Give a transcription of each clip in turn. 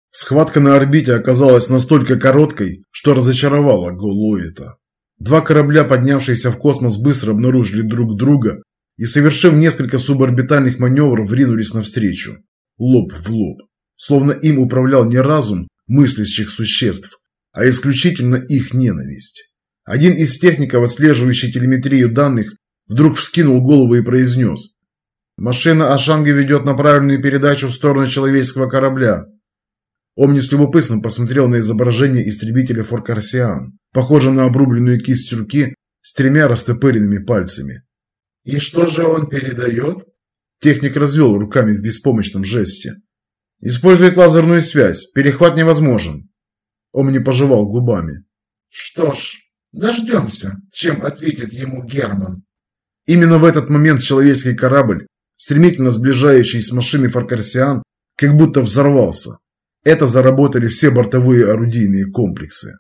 Схватка на орбите оказалась настолько короткой, что разочаровала Голуэта. Два корабля, поднявшиеся в космос, быстро обнаружили друг друга и, совершив несколько суборбитальных маневров, ринулись навстречу, лоб в лоб, словно им управлял не разум мыслящих существ, а исключительно их ненависть. Один из техников, отслеживающий телеметрию данных, вдруг вскинул голову и произнес: «Машина Ашанга ведет направленную передачу в сторону человеческого корабля». Омни с любопытством посмотрел на изображение истребителя Форкарсиан, похоже на обрубленную кисть руки с тремя растопыренными пальцами. «И что же он передает?» Техник развел руками в беспомощном жесте. «Использует лазерную связь. Перехват невозможен». Омни пожевал губами. «Что ж, дождемся, чем ответит ему Герман». Именно в этот момент человеческий корабль, стремительно сближающийся с машиной Форкарсиан, как будто взорвался. Это заработали все бортовые орудийные комплексы.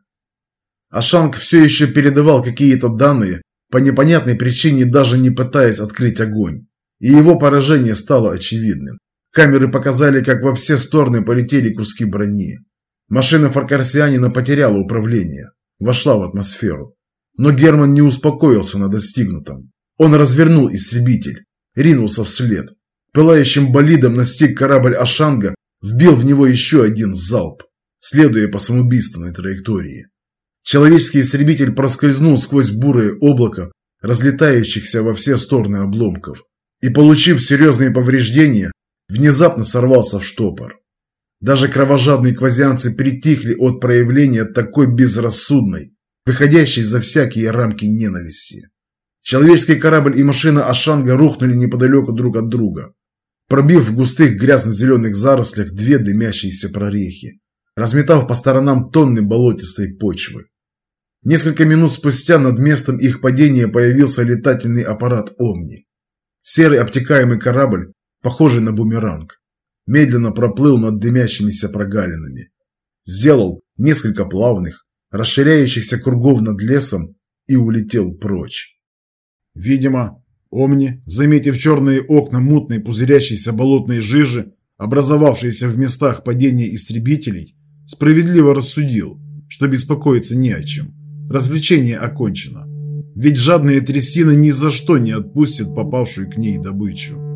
Ашанг все еще передавал какие-то данные, по непонятной причине даже не пытаясь открыть огонь. И его поражение стало очевидным. Камеры показали, как во все стороны полетели куски брони. Машина Форкарсианина потеряла управление, вошла в атмосферу. Но Герман не успокоился на достигнутом. Он развернул истребитель, ринулся вслед. Пылающим болидом настиг корабль Ашанга, вбил в него еще один залп, следуя по самоубийственной траектории. Человеческий истребитель проскользнул сквозь бурое облако, разлетающихся во все стороны обломков, и, получив серьезные повреждения, внезапно сорвался в штопор. Даже кровожадные квазианцы притихли от проявления такой безрассудной, выходящей за всякие рамки ненависти. Человеческий корабль и машина Ашанга рухнули неподалеку друг от друга, пробив в густых грязно-зеленых зарослях две дымящиеся прорехи, разметав по сторонам тонны болотистой почвы. Несколько минут спустя над местом их падения появился летательный аппарат «Омни». Серый обтекаемый корабль, похожий на бумеранг, медленно проплыл над дымящимися прогалинами, сделал несколько плавных, расширяющихся кругов над лесом и улетел прочь. Видимо, Омни, заметив черные окна мутной пузырящейся болотной жижи, образовавшиеся в местах падения истребителей, справедливо рассудил, что беспокоиться не о чем. Развлечение окончено. Ведь жадная трясина ни за что не отпустит попавшую к ней добычу.